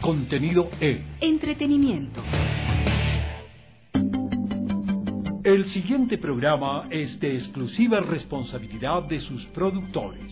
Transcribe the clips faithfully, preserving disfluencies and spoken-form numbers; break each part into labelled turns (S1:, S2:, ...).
S1: contenido E.
S2: Entretenimiento.
S1: El siguiente programa es de exclusiva responsabilidad de sus productores.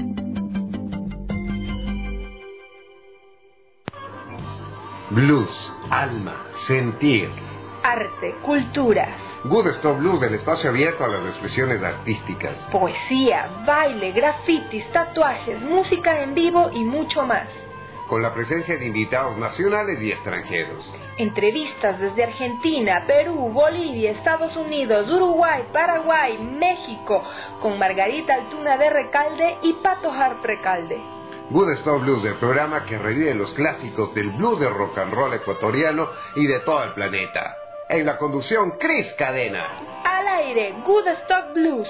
S3: Blues, alma, sentir.
S4: Arte, culturas.
S3: Good Stop Blues, el espacio abierto a las expresiones artísticas.
S4: Poesía, baile, grafitis, tatuajes, música en vivo y mucho más.
S3: Con la presencia de invitados nacionales y extranjeros.
S4: Entrevistas desde Argentina, Perú, Bolivia, Estados Unidos, Uruguay, Paraguay, México, con Margarita Altuna de Recalde y Pato Harp Recalde.
S3: Good Stop Blues, el programa que revive los clásicos del blues de rock and roll ecuatoriano y de todo el planeta. En la conducción, Cris Cadena.
S4: Al aire, Good Stop Blues.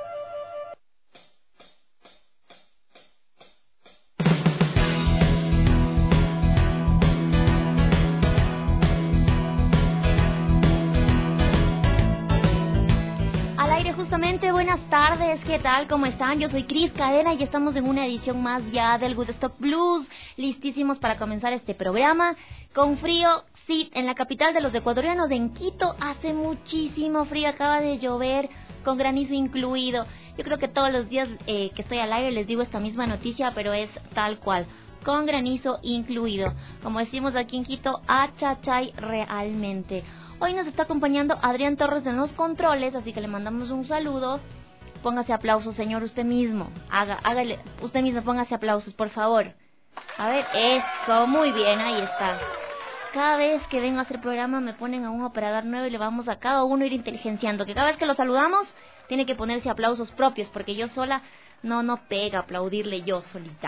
S5: Justamente, buenas tardes, ¿qué tal? ¿Cómo están? Yo soy Cris Cadena y estamos en una edición más ya del Good Stop Blues, listísimos para comenzar este programa. Con frío, sí, en la capital de los ecuatorianos, en Quito, hace muchísimo frío, acaba de llover, con granizo incluido. Yo creo que todos los días eh, que estoy al aire les digo esta misma noticia, pero es tal cual, con granizo incluido. Como decimos aquí en Quito, achachay realmente. Hoy nos está acompañando Adrián Torres en los controles, así que le mandamos un saludo. Póngase aplausos, señor, usted mismo. Haga, hágale, usted mismo, póngase aplausos, por favor. A ver, eso, muy bien, ahí está. Cada vez que vengo a hacer programa me ponen a un operador nuevo y le vamos a cada uno ir inteligenciando. Que cada vez que lo saludamos, tiene que ponerse aplausos propios, porque yo sola no, no pega aplaudirle yo solita.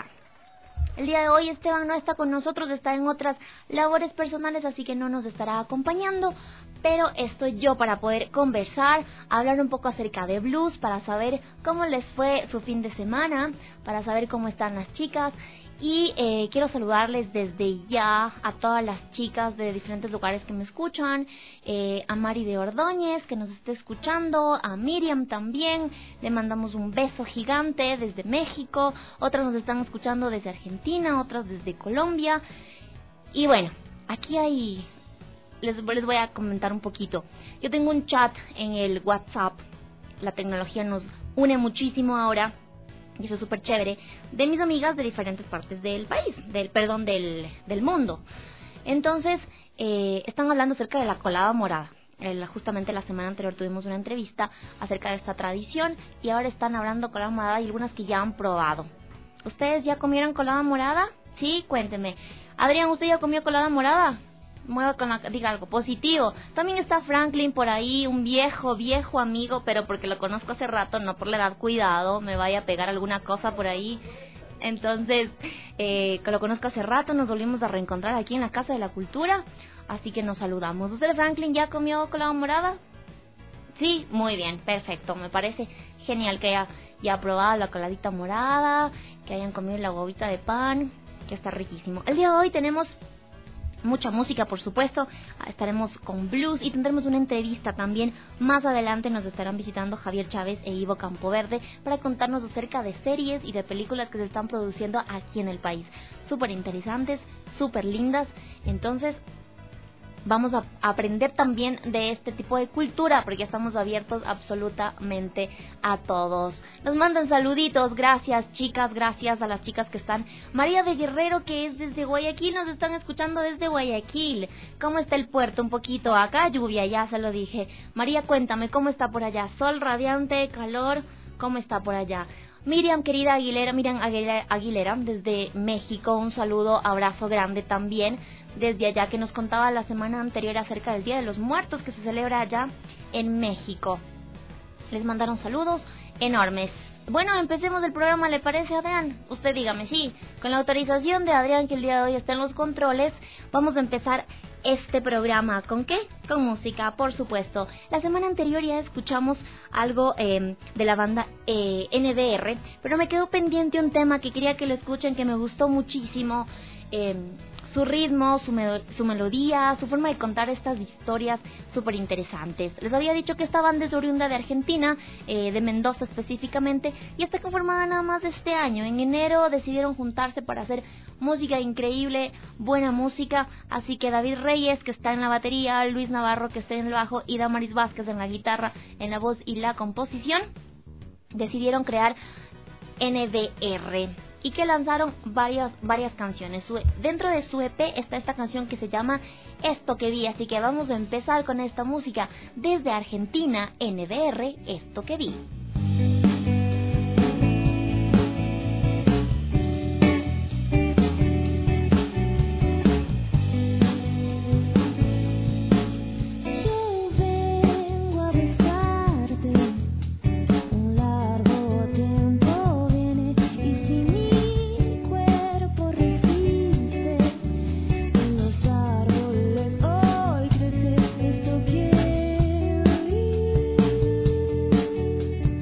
S5: El día de hoy Esteban no está con nosotros, está en otras labores personales, así que no nos estará acompañando, pero estoy yo para poder conversar, hablar un poco acerca de blues, para saber cómo les fue su fin de semana, para saber cómo están las chicas. Y eh, quiero saludarles desde ya a todas las chicas de diferentes lugares que me escuchan, eh, a Mari de Ordóñez que nos está escuchando, a Miriam también, le mandamos un beso gigante desde México, otras nos están escuchando desde Argentina, otras desde Colombia. Y bueno, aquí hay, les, les voy a comentar un poquito. Yo tengo un chat en el WhatsApp, la tecnología nos une muchísimo ahora. Y eso es súper chévere, de mis amigas de diferentes partes del país, del perdón, del, del mundo. Entonces, eh, están hablando acerca de la colada morada. Eh, justamente la semana anterior tuvimos una entrevista acerca de esta tradición y ahora están hablando colada morada y algunas que ya han probado. ¿Ustedes ya comieron colada morada? Sí, cuéntenme. Adrián, ¿usted ya comió colada morada? Mueva con la, diga algo positivo. También está Franklin por ahí, un viejo, viejo amigo, pero porque lo conozco hace rato, no por la edad, cuidado, me vaya a pegar alguna cosa por ahí. Entonces, eh, que lo conozco hace rato, nos volvimos a reencontrar aquí en la Casa de la Cultura, así que nos saludamos. ¿Usted, Franklin, ya comió colada morada? Sí, muy bien, perfecto, me parece genial que haya ya probado la coladita morada, que hayan comido la huevita de pan, que está riquísimo. El día de hoy tenemos mucha música, por supuesto, estaremos con blues y tendremos una entrevista también. Más adelante nos estarán visitando Javier Chávez e Ivo Campoverde para contarnos acerca de series y de películas que se están produciendo aquí en el país. Súper interesantes, súper lindas. Entonces, vamos a aprender también de este tipo de cultura, porque estamos abiertos absolutamente a todos. Nos mandan saluditos, gracias chicas, gracias a las chicas que están. María de Guerrero, que es desde Guayaquil, nos están escuchando desde Guayaquil. ¿Cómo está el puerto? Un poquito acá, lluvia, ya se lo dije. María, cuéntame, ¿cómo está por allá? Sol radiante, calor, ¿cómo está por allá? Miriam, querida Aguilera, Miriam Aguilera, Aguilera, desde México, un saludo, abrazo grande también, desde allá, que nos contaba la semana anterior acerca del Día de los Muertos que se celebra allá en México. Les mandaron saludos enormes. Bueno, empecemos el programa, ¿le parece, Adrián? Usted dígame, sí. Con la autorización de Adrián, que el día de hoy está en los controles, vamos a empezar este programa. ¿Con qué? Con música, por supuesto. La semana anterior ya escuchamos algo eh, de la banda eh, N D R, pero me quedó pendiente un tema que quería que lo escuchen, que me gustó muchísimo. Eh, su ritmo, su, me- su melodía, su forma de contar estas historias súper interesantes. Les había dicho que esta banda es oriunda de Argentina, eh, de Mendoza específicamente, y está conformada nada más de este año. En enero decidieron juntarse para hacer música increíble, buena música, así que David Reyes, que está en la batería, Luis Navarro, que está en el bajo, y Damaris Vázquez en la guitarra, en la voz y la composición, decidieron crear N D R. Y que lanzaron varias, varias canciones. Su, dentro de su E P está esta canción que se llama Esto que vi. Así que vamos a empezar con esta música desde Argentina, N D R, Esto que vi.
S2: Esto que vi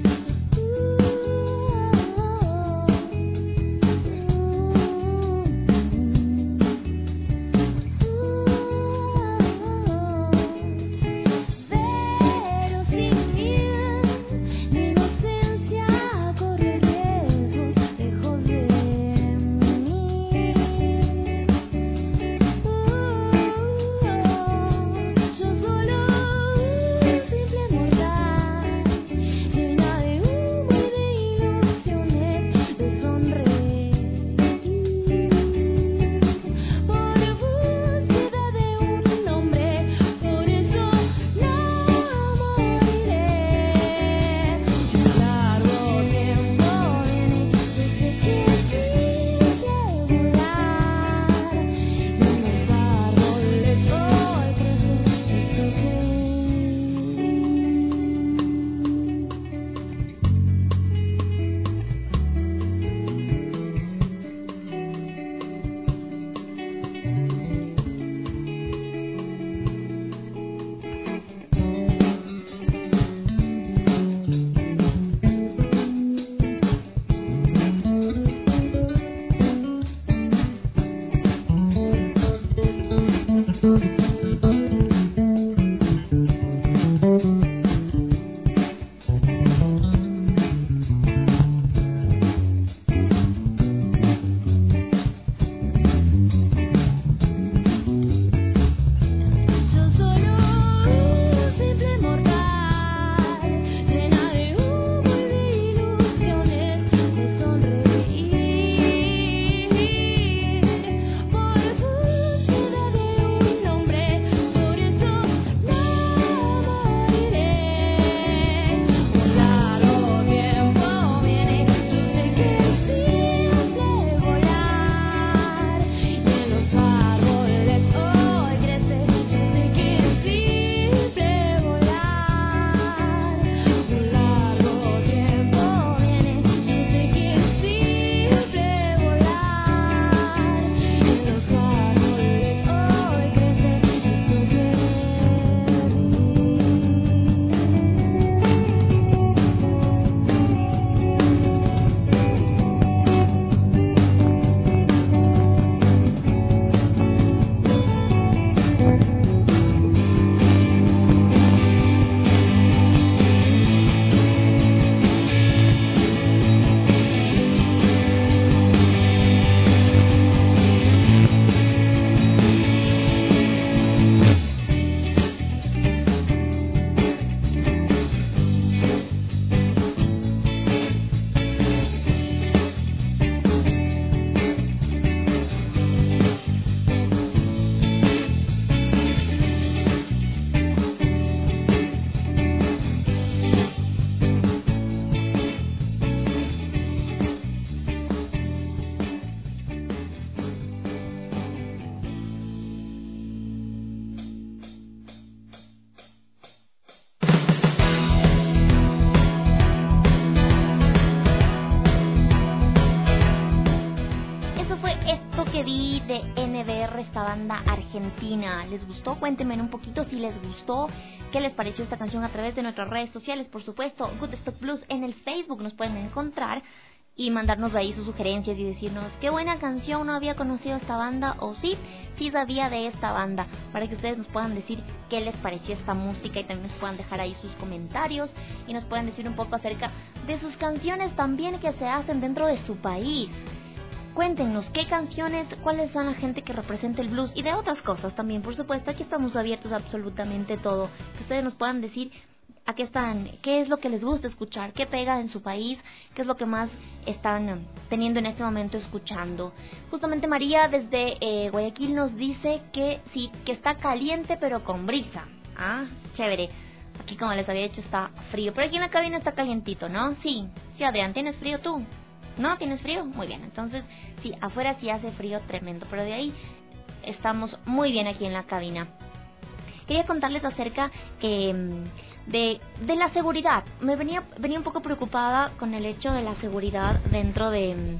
S5: que vi de N B R, esta banda argentina. ¿Les gustó? Cuéntenme un poquito si les gustó, qué les pareció esta canción a través de nuestras redes sociales. Por supuesto, Good Stock Blues en el Facebook nos pueden encontrar y mandarnos ahí sus sugerencias y decirnos qué buena canción, no había conocido esta banda, o sí, sí sabía de esta banda, para que ustedes nos puedan decir qué les pareció esta música y también nos puedan dejar ahí sus comentarios y nos puedan decir un poco acerca de sus canciones también que se hacen dentro de su país. Cuéntenos qué canciones, cuáles son la gente que representa el blues y de otras cosas también, por supuesto. Aquí estamos abiertos a absolutamente todo, que ustedes nos puedan decir a qué están, qué es lo que les gusta escuchar, qué pega en su país, qué es lo que más están teniendo en este momento escuchando. Justamente María desde eh, Guayaquil nos dice que sí, que está caliente pero con brisa. Ah, chévere. Aquí, como les había dicho, está frío, pero aquí en la cabina está calientito, ¿no? Sí, sí, Adrián, ¿tienes frío tú? ¿No? ¿Tienes frío? Muy bien, entonces sí, afuera sí hace frío tremendo, pero de ahí estamos muy bien aquí en la cabina. Quería contarles acerca eh, de, de la seguridad. Me venía, venía un poco preocupada con el hecho de la seguridad dentro de...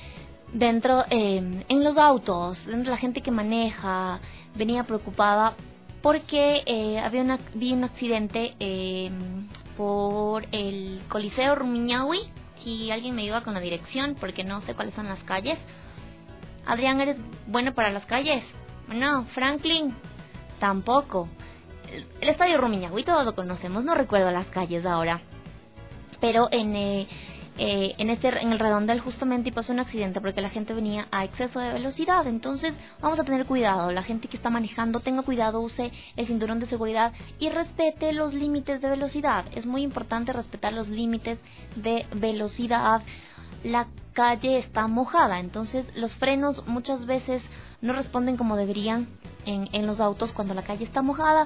S5: dentro eh, en los autos, dentro de la gente que maneja. Venía preocupada porque eh, había una, vi un accidente eh, por el Coliseo Rumiñahui. Si alguien me ayuda con la dirección, porque no sé cuáles son las calles. Adrián, ¿eres bueno para las calles? No. Franklin, tampoco. El estadio Rumiñahui todos lo conocemos, no recuerdo las calles ahora. Pero en eh, eh, en este en el redondel justamente pasó un accidente porque la gente venía a exceso de velocidad. Entonces vamos a tener cuidado, la gente que está manejando tenga cuidado, use el cinturón de seguridad y respete los límites de velocidad. Es muy importante respetar los límites de velocidad. La calle está mojada, entonces los frenos muchas veces no responden como deberían en, en los autos cuando la calle está mojada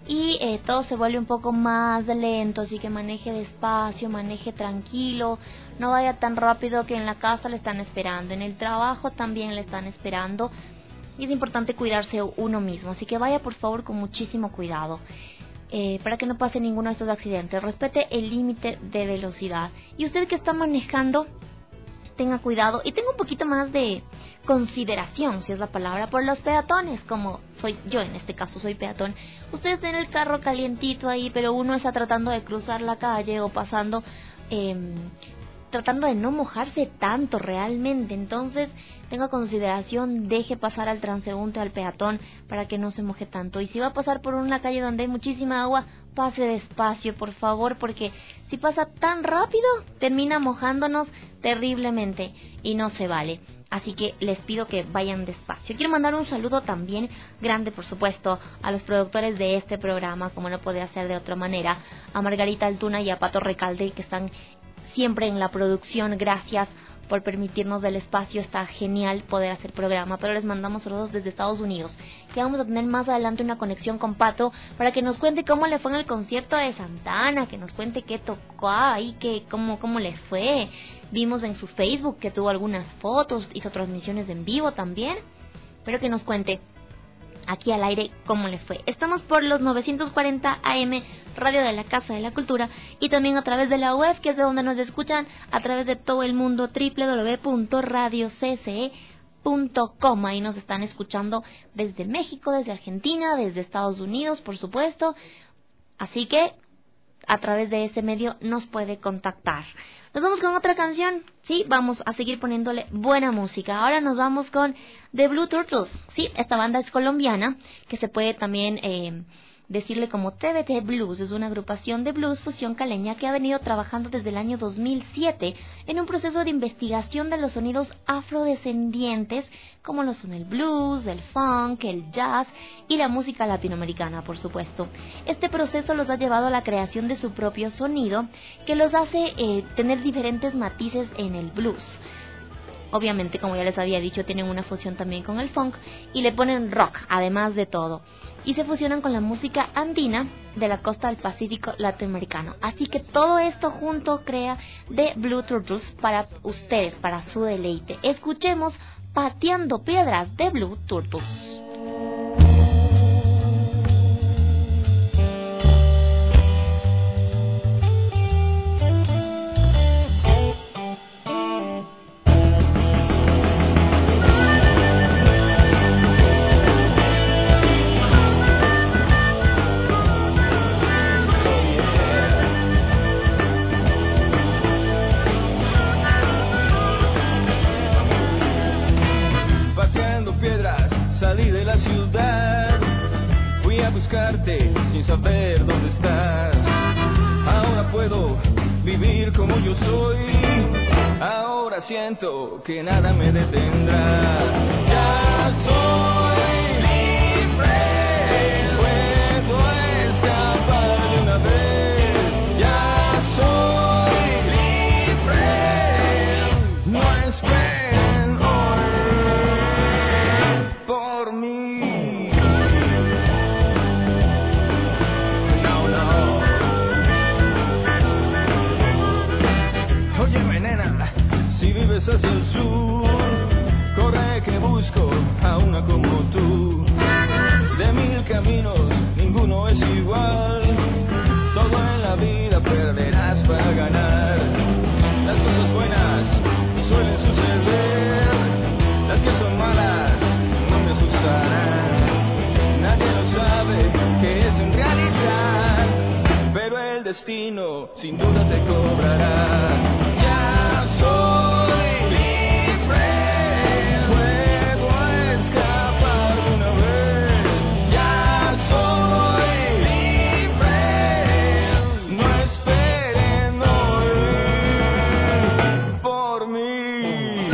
S5: y eh, todo se vuelve un poco más lento, así que maneje despacio, maneje tranquilo, no vaya tan rápido que en la casa le están esperando, en el trabajo también le están esperando y es importante cuidarse uno mismo, así que vaya por favor con muchísimo cuidado. Eh, para que no pase ninguno de estos accidentes, respete el límite de velocidad y usted que está manejando tenga cuidado y tenga un poquito más de consideración, si es la palabra, por los peatones, como soy yo en este caso, soy peatón. Ustedes tienen el carro calientito ahí, pero uno está tratando de cruzar la calle o pasando, eh, tratando de no mojarse tanto realmente. Entonces, tenga consideración, deje pasar al transeúnte, al peatón, para que no se moje tanto. Y si va a pasar por una calle donde hay muchísima agua, pase despacio, por favor, porque si pasa tan rápido, termina mojándonos terriblemente y no se vale. Así que les pido que vayan despacio. Quiero mandar un saludo también grande, por supuesto, a los productores de este programa, como no podía ser de otra manera, a Margarita Altuna y a Pato Recalde, que están siempre en la producción. Gracias por permitirnos del espacio, está genial poder hacer programa, pero les mandamos saludos desde Estados Unidos, que vamos a tener más adelante una conexión con Pato para que nos cuente cómo le fue en el concierto de Santana, que nos cuente qué tocó ahí, que cómo, cómo le fue. Vimos en su Facebook que tuvo algunas fotos, hizo transmisiones en vivo también, pero que nos cuente aquí al aire cómo le fue. Estamos por los novecientos cuarenta A M, Radio de la Casa de la Cultura, y también a través de la web, que es de donde nos escuchan, a través de todo el mundo, doble u doble u doble u punto radio c c e punto com. Ahí nos están escuchando desde México, desde Argentina, desde Estados Unidos, por supuesto. Así que a través de ese medio nos puede contactar. Nos vamos con otra canción, sí, vamos a seguir poniéndole buena música. Ahora nos vamos con The Blue Turtles, sí, esta banda es colombiana, que se puede también eh, decirle como T V T Blues. Es una agrupación de blues fusión caleña que ha venido trabajando desde el año dos mil siete en un proceso de investigación de los sonidos afrodescendientes, como lo son el blues, el funk, el jazz y la música latinoamericana, por supuesto. Este proceso los ha llevado a la creación de su propio sonido, que los hace eh, tener diferentes matices en el blues. Obviamente, como ya les había dicho, tienen una fusión también con el funk y le ponen rock, además de todo. Y se fusionan con la música andina de la costa del Pacífico latinoamericano. Así que todo esto junto crea The Blue Turtles para ustedes, para su deleite. Escuchemos Pateando Piedras de Blue Turtles.
S2: ciudad. Fui a buscarte sin saber dónde estás. Ahora puedo vivir como yo soy. Ahora siento que nada me detendrá. Ya soy libre. Puedo escapar de una vez. Ya soy libre. No esperen hoy por mí. No, no. Óyeme, nena, si vives hacia el sur, corre que busco a una como tú. De mil caminos, ninguno es igual. Todo en la vida perderás para ganar. Las cosas buenas suelen suceder. Las que son malas no me asustarán. Nadie lo sabe que es en realidad, pero el destino sin duda te cobrará. Ya soy libre. Puedo escapar de una vez. Ya soy libre. No esperen hoy por mí.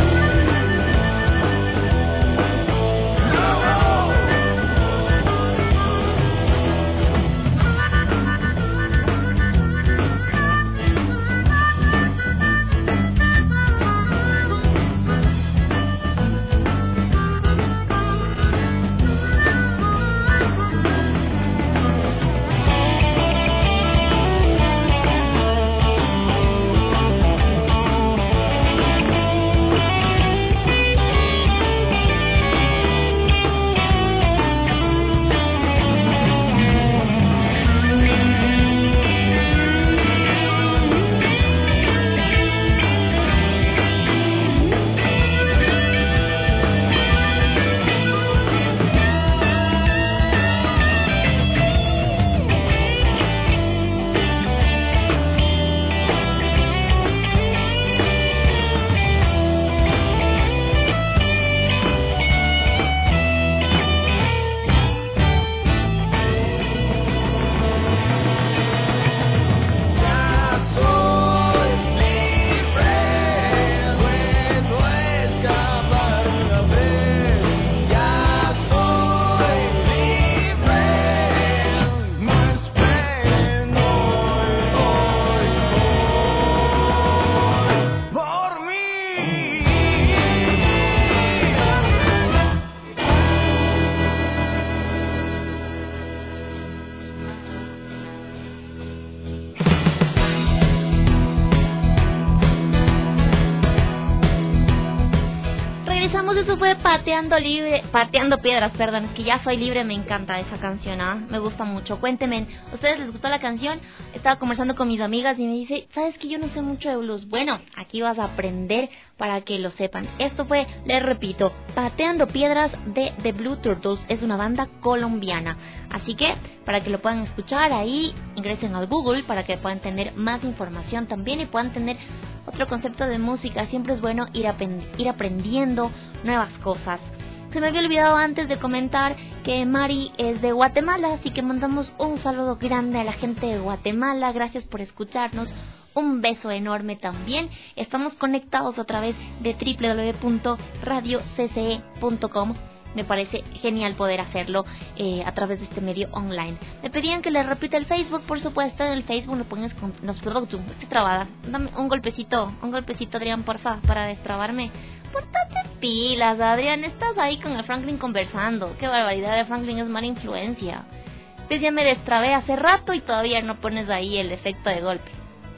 S5: Eso fue pateando libre, pateando piedras, perdón, es que ya soy libre, me encanta esa canción, ¿ah? Me gusta mucho. Cuéntenme, ¿ustedes les gustó la canción? Estaba conversando con mis amigas y me dice, ¿sabes que yo no sé mucho de blues? Bueno, aquí vas a aprender para que lo sepan. Esto fue, les repito, Pateando Piedras de The Blue Turtles, es una banda colombiana. Así que, para que lo puedan escuchar ahí, ingresen al Google para que puedan tener más información también y puedan tener otro concepto de música. Siempre es bueno ir, aprend- ir aprendiendo nuevas cosas. Se me había olvidado antes de comentar que Mari es de Guatemala, así que mandamos un saludo grande a la gente de Guatemala. Gracias por escucharnos. Un beso enorme también. Estamos conectados a través de doble u doble u doble u punto radio c c e punto com. Me parece genial poder hacerlo eh, a través de este medio online. Me pedían que les repita el Facebook, por supuesto. En el Facebook lo pones con los productos. Estoy trabada. Dame un golpecito, un golpecito, Adrián, porfa, para destrabarme. Pórtate pilas, Adrián. Estás ahí con el Franklin conversando. Qué barbaridad, de Franklin es mala influencia. Pues ya me destrabé hace rato y todavía no pones ahí el efecto de golpe.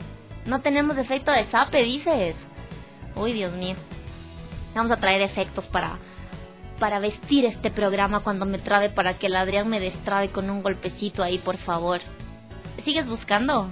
S5: No tenemos efecto de zape, dices. Uy, Dios mío. Vamos a traer efectos para... para vestir este programa cuando me trabe, para que el Adrián me destrabe con un golpecito ahí, por favor. ¿Sigues buscando?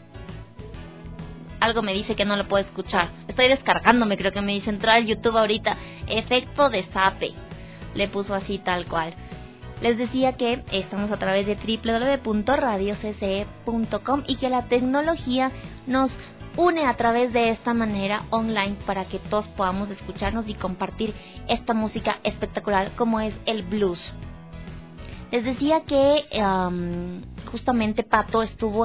S5: Algo me dice que no lo puedo escuchar. Estoy descargándome, creo que me dice entrar al YouTube ahorita. Efecto de zape. Le puso así tal cual. Les decía que estamos a través de doble u doble u doble u punto radio c c e punto com y que la tecnología nos une a través de esta manera online para que todos podamos escucharnos y compartir esta música espectacular como es el blues. Les decía que um, justamente Pato estuvo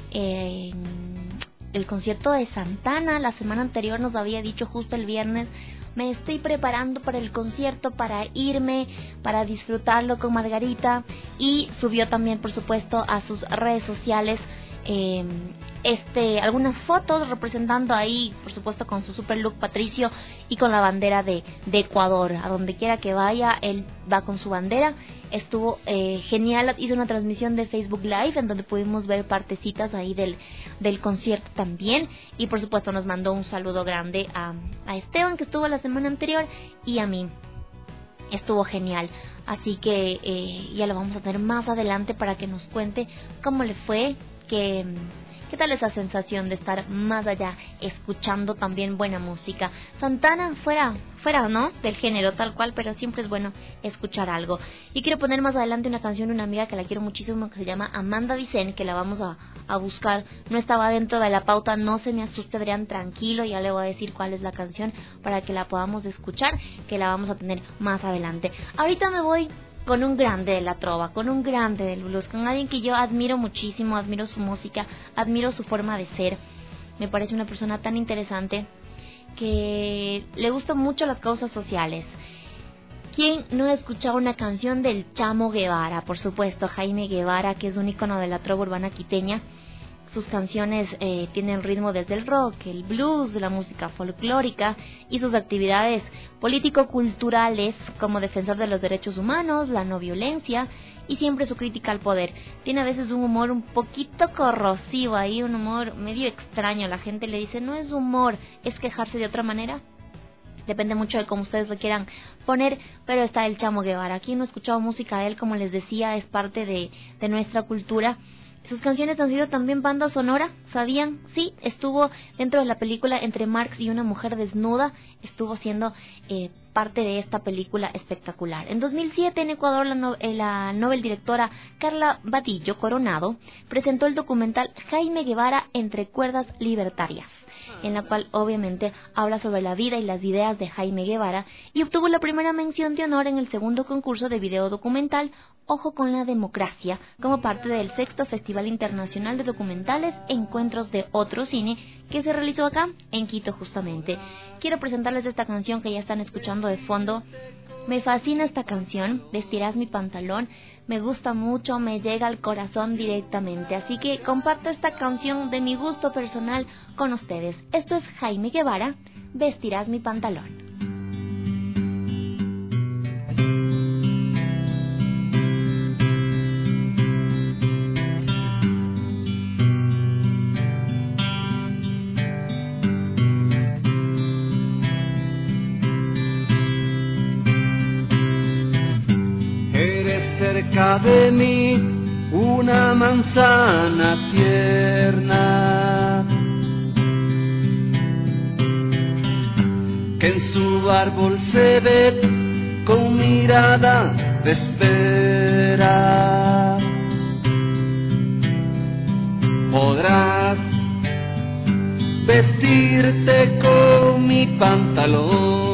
S5: en el concierto de Santana. La semana anterior nos había dicho justo el viernes: me estoy preparando para el concierto, para irme, para disfrutarlo con Margarita. Y subió también, por supuesto, a sus redes sociales eh, este algunas fotos representando ahí, por supuesto, con su super look patricio y con la bandera de, de Ecuador. A donde quiera que vaya, él va con su bandera. Estuvo eh, genial. Hizo una transmisión de Facebook Live en donde pudimos ver partecitas ahí del, del concierto también. Y por supuesto nos mandó un saludo grande a, a Esteban, que estuvo la semana anterior, y a mí. Estuvo genial. Así que eh, ya lo vamos a tener más adelante para que nos cuente cómo le fue, que... ¿Qué tal esa sensación de estar más allá, escuchando también buena música? Santana, fuera, fuera, ¿no? Del género tal cual, pero siempre es bueno escuchar algo. Y quiero poner más adelante una canción de una amiga que la quiero muchísimo, que se llama Amanda Vicen, que la vamos a, a buscar. No estaba dentro de la pauta, no se me asuste, Adrián, tranquilo, ya le voy a decir cuál es la canción para que la podamos escuchar, que la vamos a tener más adelante. Ahorita me voy con un grande de la trova, con un grande del blues, con alguien que yo admiro muchísimo, admiro su música, admiro su forma de ser. Me parece una persona tan interesante, que le gustan mucho las causas sociales. ¿Quién no ha escuchado una canción del Chamo Guevara? Por supuesto, Jaime Guevara, que es un ícono de la trova urbana quiteña. Sus canciones eh, tienen ritmo desde el rock, el blues, la música folclórica, y sus actividades político-culturales como defensor de los derechos humanos, la no violencia y siempre su crítica al poder. Tiene a veces un humor un poquito corrosivo ahí, un humor medio extraño. La gente le dice, no es humor, es quejarse de otra manera. Depende mucho de cómo ustedes lo quieran poner, pero está el Chamo Guevara. Aquí no he escuchado música de él, como les decía, es parte de, de nuestra cultura. Sus canciones han sido también banda sonora, ¿sabían? Sí, estuvo dentro de la película Entre Marx y una mujer desnuda, estuvo siendo eh, parte de esta película espectacular. En dos mil siete, en Ecuador, la, no, eh, la novel directora Carla Vadillo Coronado presentó el documental Jaime Guevara entre cuerdas libertarias, en la cual obviamente habla sobre la vida y las ideas de Jaime Guevara, y obtuvo la primera mención de honor en el segundo concurso de video documental Ojo con la Democracia, como parte del sexto Festival Internacional de Documentales Encuentros de Otro Cine, que se realizó acá en Quito justamente. Quiero presentarles esta canción que ya están escuchando de fondo. Me fascina esta canción, Vestirás mi pantalón, me gusta mucho, me llega al corazón directamente, así que comparto esta canción de mi gusto personal con ustedes. Esto es Jaime Guevara, Vestirás mi pantalón.
S6: Cerca de mí una manzana tierna que en su árbol se ve con mirada de espera. Podrás vestirte con mi pantalón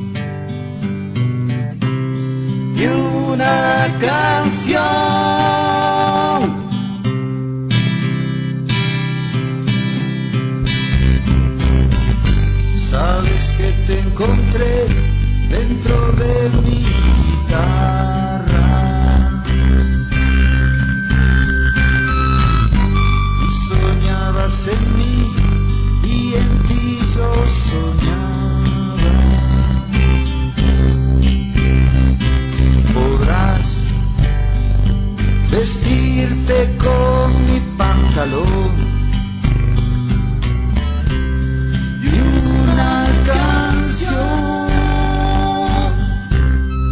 S6: y una canción. Sabes que te encontré dentro de mi guitarra y soñabas en mí y en ti yo soñaba. Podrás vestirte con mi pantalón y una canción.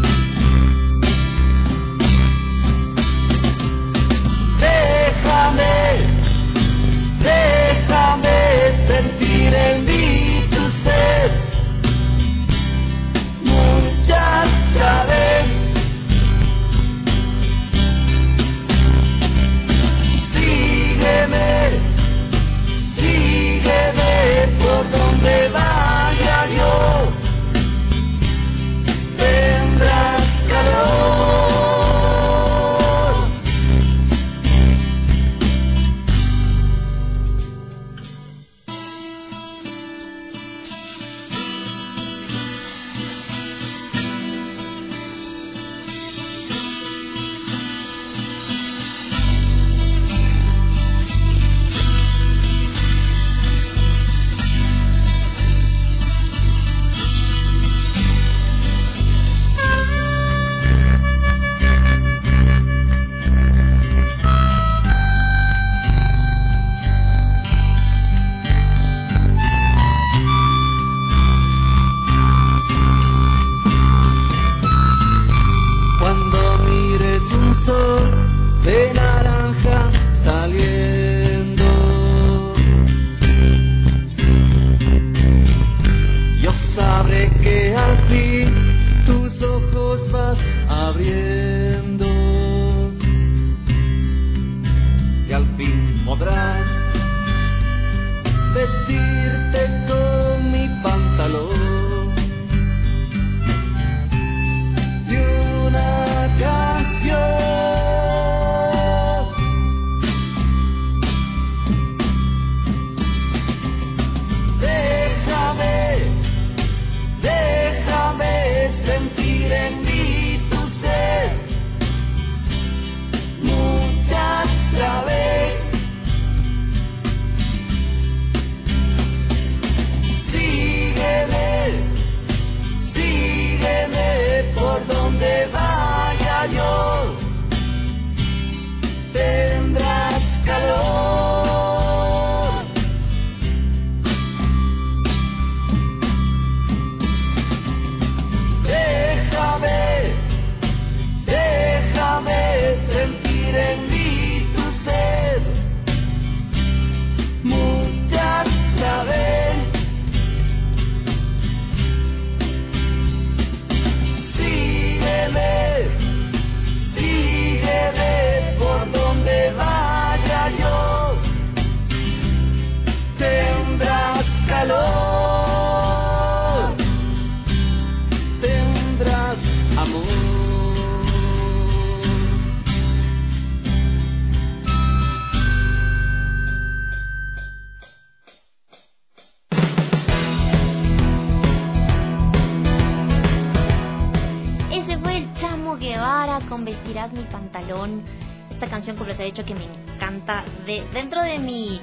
S5: Chamo Guevara con Vestirás mi pantalón. Esta canción, como les he dicho, que me encanta. De, dentro de mi,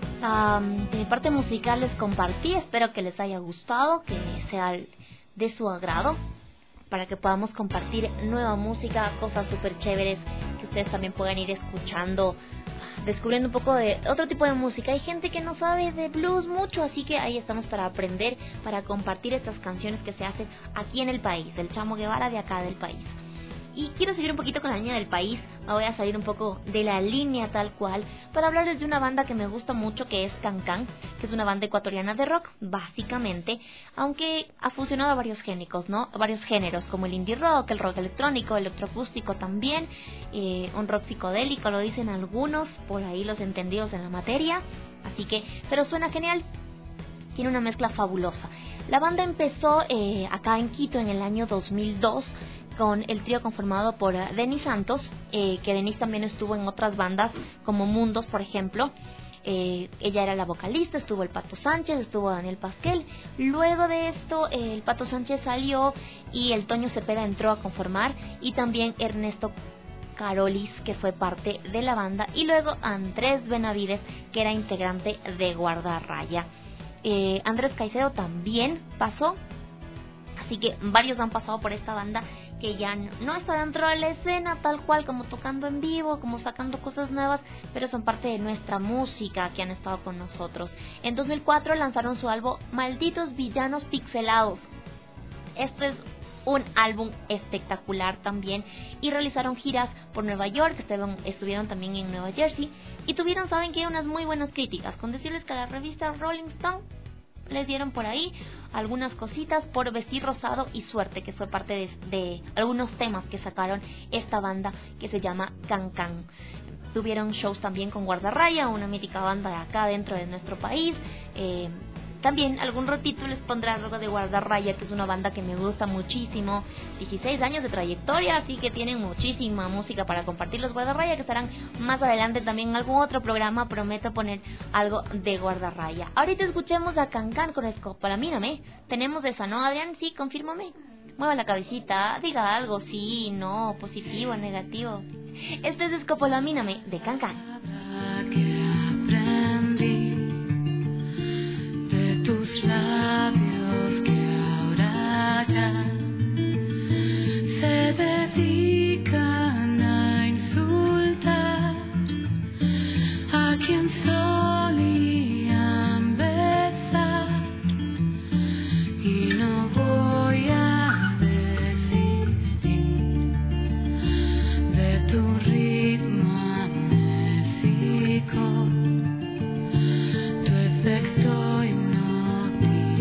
S5: um, de mi parte musical les compartí. Espero que les haya gustado, que sea de su agrado, para que podamos compartir nueva música, cosas súper chéveres que ustedes también puedan ir escuchando, descubriendo un poco de otro tipo de música. Hay gente que no sabe de blues mucho, así que ahí estamos para aprender, para compartir estas canciones que se hacen aquí en el país, el Chamo Guevara de acá del país. Y quiero seguir un poquito con la línea del país. Me voy a salir un poco de la línea tal cual para hablarles de una banda que me gusta mucho, que es Can Can, que es una banda ecuatoriana de rock, básicamente, aunque ha fusionado varios géneros, ¿no? Varios géneros, como el indie rock, el rock electrónico, el electroacústico también, eh, un rock psicodélico, lo dicen algunos, por ahí los entendidos en la materia. Así que, pero suena genial. Tiene una mezcla fabulosa. La banda empezó eh, acá en Quito en el año dos mil dos con el trío conformado por uh, Denis Santos, eh, que Denis también estuvo en otras bandas como Mundos, por ejemplo. Eh, ella era la vocalista, estuvo el Pato Sánchez, estuvo Daniel Pasquel. Luego de esto, eh, el Pato Sánchez salió y el Toño Cepeda entró a conformar, y también Ernesto Carolis, que fue parte de la banda, y luego Andrés Benavides, que era integrante de Guardarraya. Eh, Andrés Caicedo también pasó, así que varios han pasado por esta banda que ya no está dentro de la escena tal cual, como tocando en vivo, como sacando cosas nuevas, pero son parte de nuestra música, que han estado con nosotros. En dos mil cuatro lanzaron su álbum Malditos Villanos Pixelados. Esto es un álbum espectacular también, y realizaron giras por Nueva York, estuvieron, estuvieron también en Nueva Jersey, y tuvieron, saben que, unas muy buenas críticas, con decirles que a la revista Rolling Stone les dieron por ahí algunas cositas por Vestir Rosado y Suerte, que fue parte de, de algunos temas que sacaron esta banda que se llama Can Can. Tuvieron shows también con Guardarraya, una mítica banda de acá dentro de nuestro país. eh, También algún ratito les pondré algo de Guardarraya, que es una banda que me gusta muchísimo. dieciséis años de trayectoria, así que tienen muchísima música para compartir los Guardarraya, que estarán más adelante también en algún otro programa. Prometo poner algo de Guardarraya. Ahorita escuchemos a Can Can con Escopolamíname. Tenemos esa, ¿no, Adrián? Sí, confírmame. Mueva la cabecita, diga algo, sí, no, positivo, negativo. Este es Escopolamíname de Can Can.
S7: Tus labios que ahora ya se dedican a insultar a quien solían besar, y no voy a desistir de tu ritmo amnésico, tu efecto hipnótico.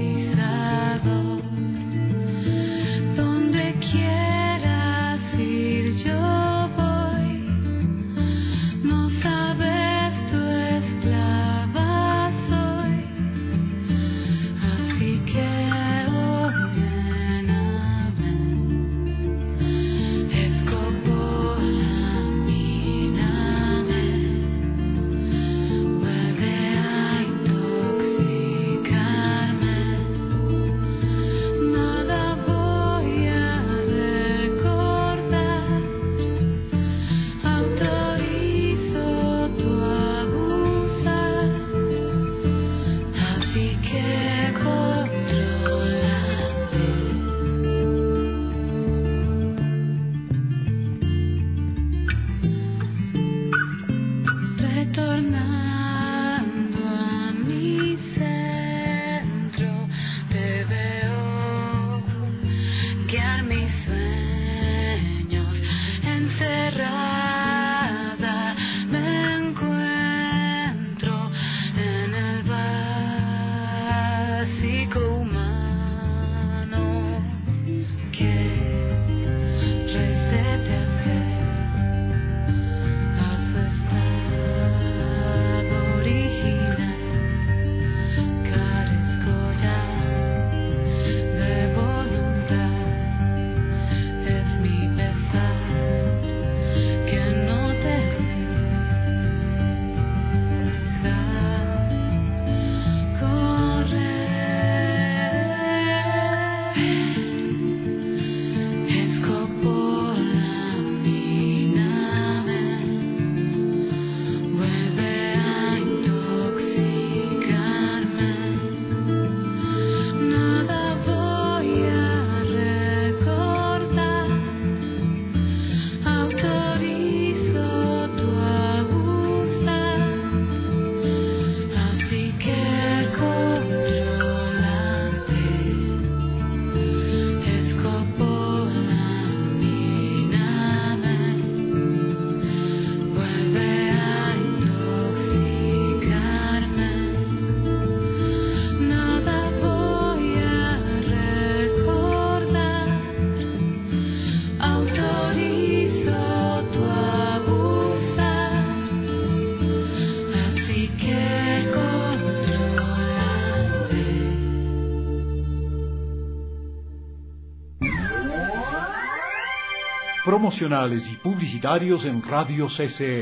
S1: promocionales y publicitarios en Radio C C E.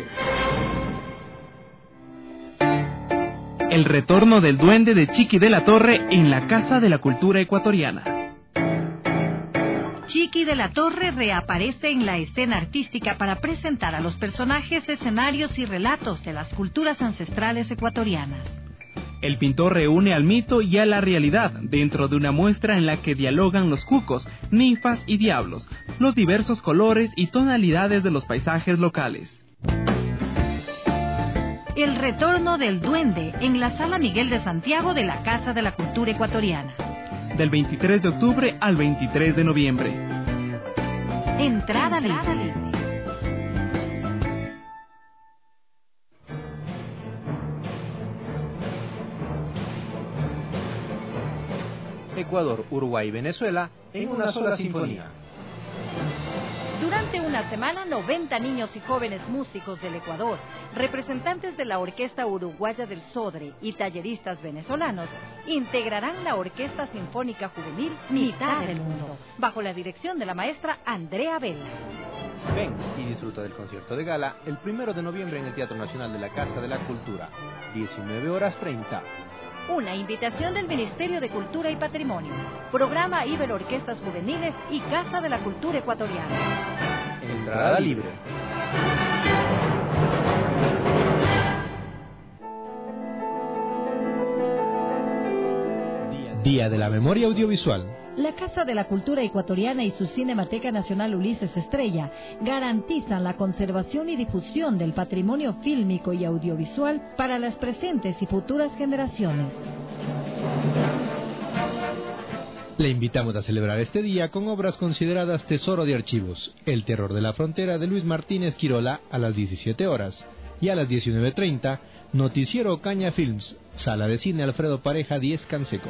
S8: El retorno del duende de Chiqui de la Torre en la Casa de la Cultura Ecuatoriana.
S9: Chiqui de la Torre reaparece en la escena artística para presentar a los personajes, escenarios y relatos de las culturas ancestrales ecuatorianas.
S8: El pintor reúne al mito y a la realidad dentro de una muestra en la que dialogan los cucos, ninfas y diablos, los diversos colores y tonalidades de los paisajes locales.
S9: El retorno del duende en la Sala Miguel de Santiago de la Casa de la Cultura Ecuatoriana.
S8: Del veintitrés de octubre al veintitrés de noviembre.
S9: Entrada libre.
S10: Ecuador, Uruguay y Venezuela en una sola sinfonía.
S9: Durante una semana, noventa niños y jóvenes músicos del Ecuador, representantes de la Orquesta Uruguaya del Sodre y talleristas venezolanos, integrarán la Orquesta Sinfónica Juvenil Mitad del Mundo, bajo la dirección de la maestra Andrea Vela.
S10: Ven y disfruta del concierto de gala el primero de noviembre en el Teatro Nacional de la Casa de la Cultura, diecinueve horas treinta.
S9: Una invitación del Ministerio de Cultura y Patrimonio, Programa Iber Orquestas Juveniles y Casa de la Cultura Ecuatoriana.
S10: Entrada libre. Día de la Memoria Audiovisual.
S9: La Casa de la Cultura Ecuatoriana y su Cinemateca Nacional Ulises Estrella garantizan la conservación y difusión del patrimonio fílmico y audiovisual para las presentes y futuras generaciones.
S10: Le invitamos a celebrar este día con obras consideradas tesoro de archivos: El terror de la frontera de Luis Martínez Quirola a las diecisiete horas y a las diecinueve treinta Noticiero Ocaña Films, Sala de Cine Alfredo Pareja diez Canseco.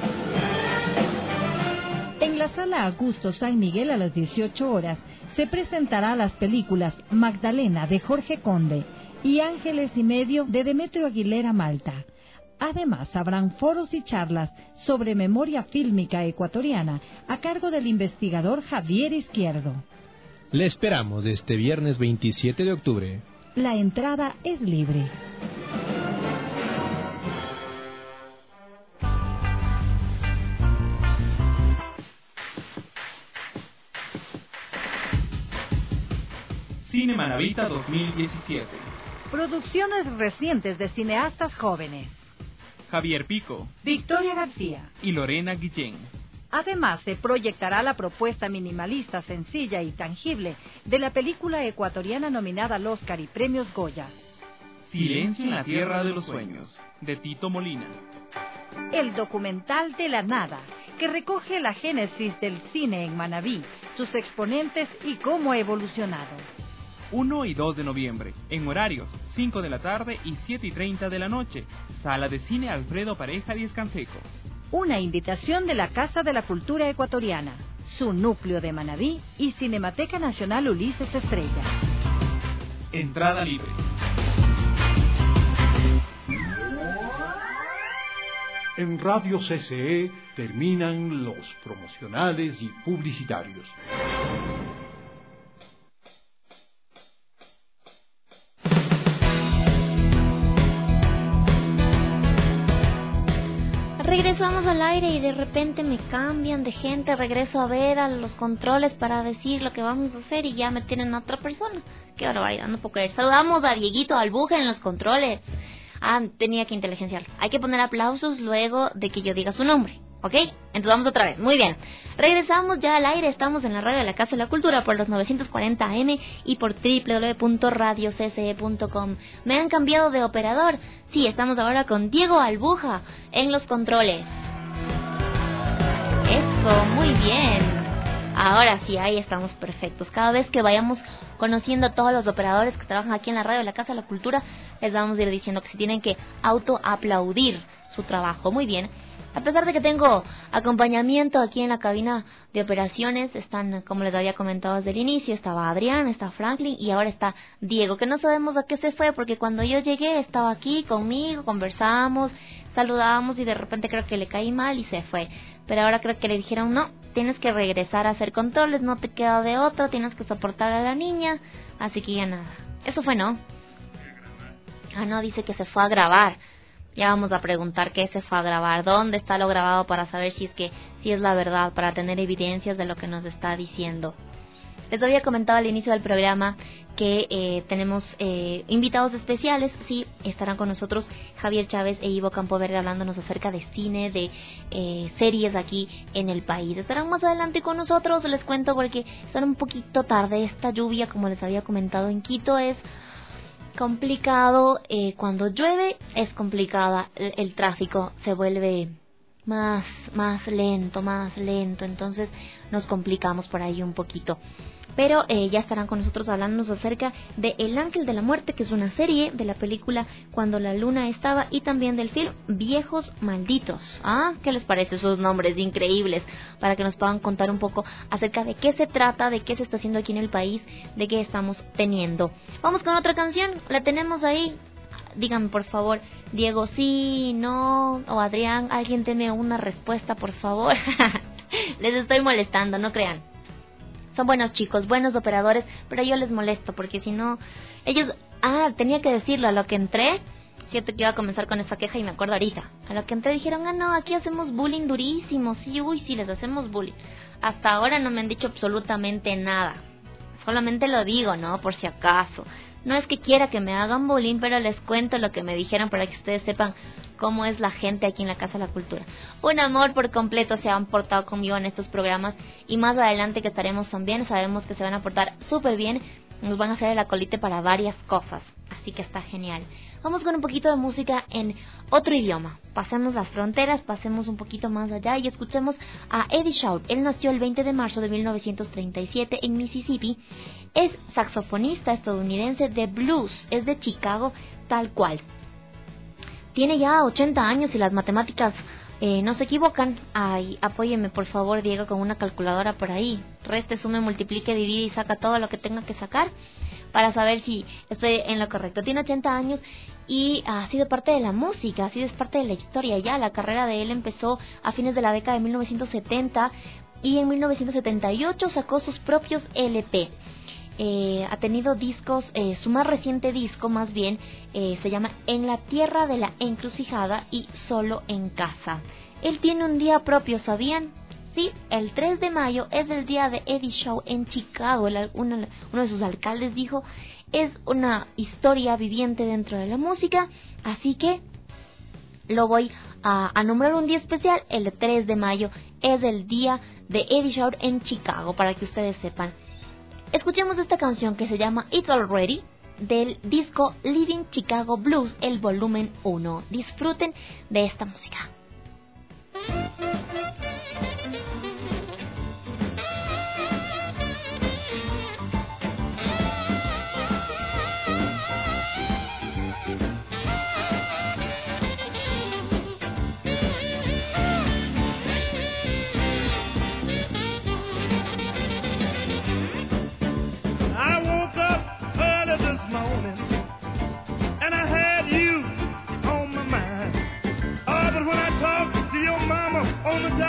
S9: En la Sala Augusto San Miguel a las dieciocho horas se presentará las películas Magdalena de Jorge Conde y Ángeles y Medio de Demetrio Aguilera Malta. Además, habrán foros y charlas sobre memoria fílmica ecuatoriana a cargo del investigador Javier Izquierdo.
S10: Le esperamos este viernes veintisiete de octubre.
S9: La entrada es libre.
S8: Cine Manavita dos mil diecisiete.
S9: Producciones recientes de cineastas jóvenes.
S8: Javier Pico,
S9: Victoria García
S8: y Lorena Guillén.
S9: Además, se proyectará la propuesta minimalista, sencilla y tangible de la película ecuatoriana nominada al Oscar y Premios Goya.
S8: Silencio en la Tierra de los Sueños, de Tito Molina.
S9: El documental de la nada, que recoge la génesis del cine en Manabí, sus exponentes y cómo ha evolucionado.
S8: uno y dos de noviembre, en horarios cinco de la tarde y siete y treinta de la noche, Sala de Cine Alfredo Pareja diez Canseco.
S9: Una invitación de la Casa de la Cultura Ecuatoriana, su núcleo de Manabí y Cinemateca Nacional Ulises Estrella.
S8: Entrada libre.
S1: En Radio C C E terminan los promocionales y publicitarios.
S5: Regresamos al aire y de repente me cambian de gente, regreso a ver a los controles para decir lo que vamos a hacer y ya me tienen a otra persona. Qué barbaridad, no puedo creer. Saludamos a Dieguito Albuja en los controles. Ah, tenía que inteligenciarlo. Hay que poner aplausos luego de que yo diga su nombre, ¿ok? Entonces vamos otra vez, muy bien. Regresamos ya al aire, estamos en la radio de la Casa de la Cultura por los novecientos cuarenta A M y por doble u doble u doble u punto radio c c e punto com. Me han cambiado de operador. Sí, estamos ahora con Diego Albuja en los controles. Eso, muy bien. Ahora sí, ahí estamos perfectos. Cada vez que vayamos conociendo a todos los operadores que trabajan aquí en la radio de la Casa de la Cultura, les vamos a ir diciendo que se tienen que autoaplaudir su trabajo. Muy bien. A pesar de que tengo acompañamiento aquí en la cabina de operaciones, están, como les había comentado desde el inicio, estaba Adrián, está Franklin y ahora está Diego, que no sabemos a qué se fue, porque cuando yo llegué estaba aquí conmigo, conversábamos, saludábamos y de repente creo que le caí mal y se fue. Pero ahora creo que le dijeron, no, tienes que regresar a hacer controles, no te queda de otra, tienes que soportar a la niña, así que ya nada. Eso fue, ¿no? Ah, no, dice que se fue a grabar. Ya vamos a preguntar qué se fue a grabar, dónde está lo grabado para saber si es que si es la verdad, para tener evidencias de lo que nos está diciendo. Les había comentado al inicio del programa que eh, tenemos eh, invitados especiales. Sí, estarán con nosotros Javier Chávez e Ivo Campoverde hablándonos acerca de cine, de eh, series aquí en el país. Estarán más adelante con nosotros, les cuento, porque están un poquito tarde. Esta lluvia, como les había comentado en Quito, es complicado. Eh, cuando llueve es complicada, el, el tráfico se vuelve más, más lento, más lento, entonces nos complicamos por ahí un poquito. Pero eh, ya estarán con nosotros hablándonos acerca de El Ángel de la Muerte, que es una serie de la película Cuando la Luna Estaba, y también del film Viejos Malditos. ¿Ah? ¿Qué les parece esos nombres increíbles? Para que nos puedan contar un poco acerca de qué se trata, de qué se está haciendo aquí en el país, de qué estamos teniendo. Vamos con otra canción, la tenemos ahí. Díganme por favor, Diego, sí, no, o Adrián, alguien deme una respuesta por favor. Les estoy molestando, no crean. Son buenos chicos, buenos operadores, pero yo les molesto porque si no, ellos... Ah, tenía que decirlo, a lo que entré, siento que iba a comenzar con esa queja y me acuerdo ahorita. A lo que entré dijeron, ah no, aquí hacemos bullying durísimo, sí, uy, sí, les hacemos bullying. Hasta ahora no me han dicho absolutamente nada, solamente lo digo, ¿no? Por si acaso. No es que quiera que me hagan bullying, pero les cuento lo que me dijeron para que ustedes sepan cómo es la gente aquí en la Casa de la Cultura. Un amor por completo, se han portado conmigo en estos programas y más adelante que estaremos también, sabemos que se van a portar súper bien, nos van a hacer el acolite para varias cosas, así que está genial. Vamos con un poquito de música en otro idioma, pasemos las fronteras, pasemos un poquito más allá y escuchemos a Eddie Shaw. Él nació el veinte de marzo de mil novecientos treinta y siete en Mississippi, es saxofonista estadounidense de blues, es de Chicago tal cual. Tiene ya ochenta años y las matemáticas eh, no se equivocan. Ay, apóyeme por favor, Diego, con una calculadora por ahí. Reste, sume, multiplique, divide y saca todo lo que tenga que sacar para saber si estoy en lo correcto. Tiene ochenta años y ha sido parte de la música, ha sido parte de la historia ya. La carrera de él empezó a fines de la década de mil novecientos setenta y en mil novecientos setenta y ocho sacó sus propios L P. Eh, ha tenido discos, eh, su más reciente disco más bien eh, se llama En la Tierra de la Encrucijada y Solo en Casa. Él tiene un día propio, ¿sabían? Sí, el tres de mayo es el día de Eddie Shaw en Chicago. El, una, uno de sus alcaldes dijo, es una historia viviente dentro de la música, así que lo voy a, a nombrar un día especial. El tres de mayo es el día de Eddie Shaw en Chicago, para que ustedes sepan. Escuchemos esta canción que se llama It's Already, del disco Living Chicago Blues, el volumen uno. Disfruten de esta música.
S11: On the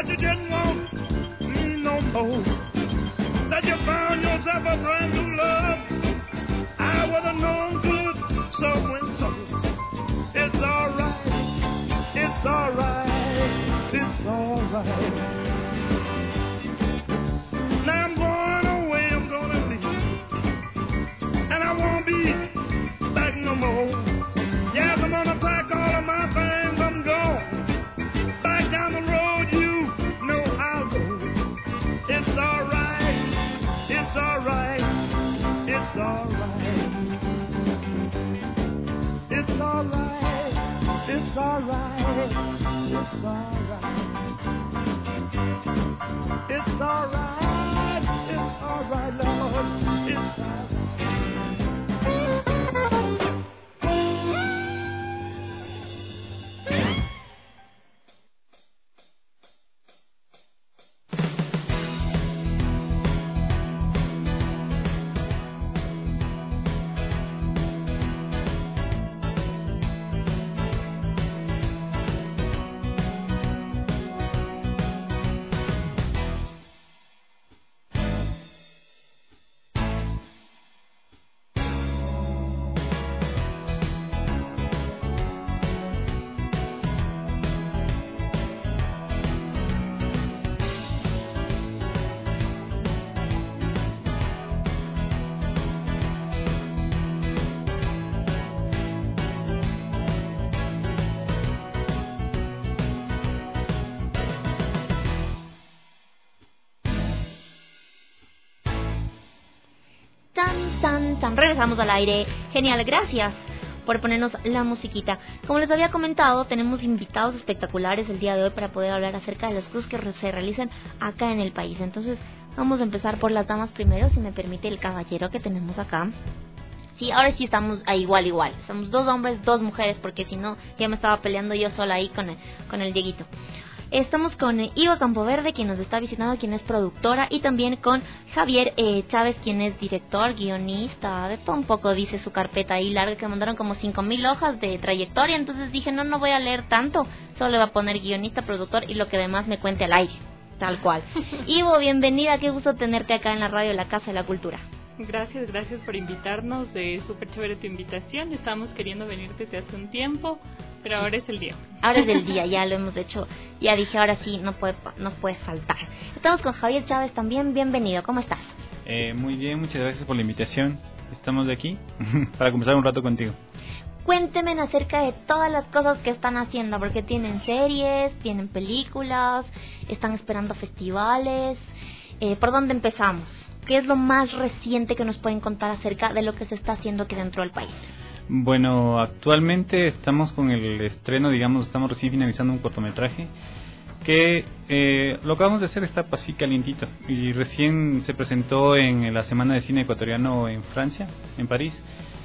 S11: that you didn't want mm, no more. That you found yourself a brand new love. I would have known good so and so. It's alright, it's alright, it's alright. Now I'm going away, I'm gonna leave, and I won't be back no more. Yes, I'm gonna pack all of my things, I'm gone. Back down the road, you know I'll go. It's alright, it's alright, it's alright. It's alright, it's alright, it's alright. It's alright, it's alright, Lord, it's alright.
S5: Tan, tan, tan, regresamos al aire. Genial, gracias por ponernos la musiquita. Como les había comentado, tenemos invitados espectaculares el día de hoy para poder hablar acerca de las cosas que se realizan acá en el país. Entonces, vamos a empezar por las damas primero, si me permite el caballero que tenemos acá. Sí, ahora sí estamos a igual, igual. Estamos dos hombres, dos mujeres, porque si no, ya me estaba peleando yo sola ahí con el, con el Dieguito. Estamos con eh, Iva Campoverde, quien nos está visitando, quien es productora, y también con Javier eh, Chávez, quien es director, guionista, de todo un poco, dice su carpeta ahí larga, que mandaron como cinco mil hojas de trayectoria. Entonces dije, no, no voy a leer tanto, solo le voy a poner guionista, productor y lo que demás me cuente al aire, tal cual. Ivo, bienvenida, qué gusto tenerte acá en la radio de la Casa de la Cultura.
S12: Gracias, gracias por invitarnos, de súper chévere tu invitación, estábamos queriendo venir desde hace un tiempo, pero sí, ahora es el día.
S5: Ahora es el día, ya lo hemos hecho, ya dije, ahora sí, no puede no puede faltar. Estamos con Javier Chávez también, bienvenido, ¿cómo estás?
S13: Eh, muy bien, muchas gracias por la invitación, estamos de aquí para conversar un rato contigo.
S5: Cuéntenme acerca de todas las cosas que están haciendo, porque tienen series, tienen películas, están esperando festivales, eh, ¿por dónde empezamos? ¿Qué es lo más reciente que nos pueden contar acerca de lo que se está haciendo aquí dentro del país?
S13: Bueno, actualmente estamos con el estreno, digamos, estamos recién finalizando un cortometraje que eh, lo que acabamos de hacer está así calientito y recién se presentó en la Semana de Cine Ecuatoriano en Francia, en París,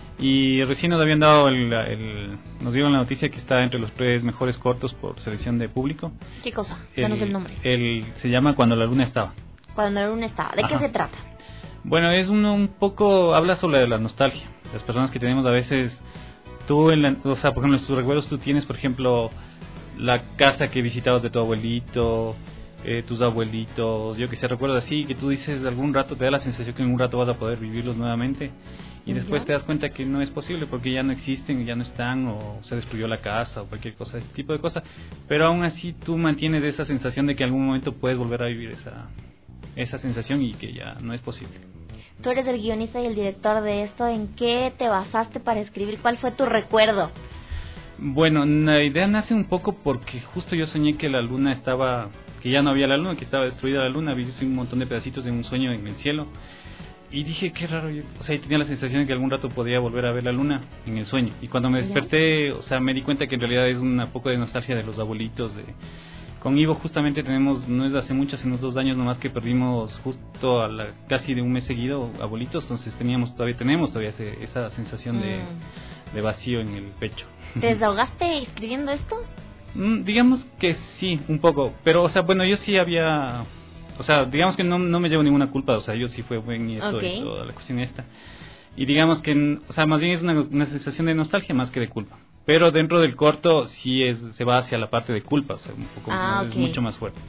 S13: y recién nos habían dado el, el nos dieron la noticia que está entre los tres mejores cortos por selección de público.
S5: ¿Qué cosa? Danos el, el nombre.
S13: El, se llama Cuando la Luna Estaba.
S5: Cuando la Luna Estaba. ¿De Ajá. qué se trata?
S13: Bueno, es uno un poco, habla sobre la nostalgia. Las personas que tenemos a veces, tú, en la, o sea, por ejemplo, en tus recuerdos tú tienes, por ejemplo, la casa que visitabas de tu abuelito, eh, tus abuelitos, yo que sé, recuerdos así, que tú dices algún rato, te da la sensación que en un rato vas a poder vivirlos nuevamente, y después ¿Ya? te das cuenta que no es posible porque ya no existen, ya no están, o se destruyó la casa, o cualquier cosa, ese tipo de cosas, pero aún así tú mantienes esa sensación de que en algún momento puedes volver a vivir esa... esa sensación y que ya no es posible.
S5: Tú eres el guionista y el director de esto, ¿en qué te basaste para escribir? ¿Cuál fue tu recuerdo?
S13: Bueno, la idea nace un poco porque justo yo soñé que la luna estaba, que ya no había la luna, que estaba destruida la luna, vi un montón de pedacitos en un sueño en el cielo y dije, qué raro, yo, o sea, tenía la sensación de que algún rato podía volver a ver la luna en el sueño, y cuando me desperté, o sea, me di cuenta que en realidad es un poco de nostalgia de los abuelitos, de con Ivo justamente tenemos, no es de hace mucho, hace unos dos años nomás que perdimos justo a la, casi de un mes seguido abuelitos, entonces teníamos todavía tenemos todavía ese, esa sensación de, mm. de vacío en el pecho.
S5: ¿Te desahogaste escribiendo esto?
S13: Mm, digamos que sí, un poco, pero o sea, bueno, yo sí había, o sea, digamos que no, no me llevo ninguna culpa, o sea, yo sí fue buen nieto okay. y toda la cuestión esta, y digamos que, o sea, más bien es una, una sensación de nostalgia más que de culpa. Pero dentro del corto sí es se va hacia la parte de culpa, o sea, un poco
S5: ah,
S13: más,
S5: okay.
S13: es mucho más fuerte.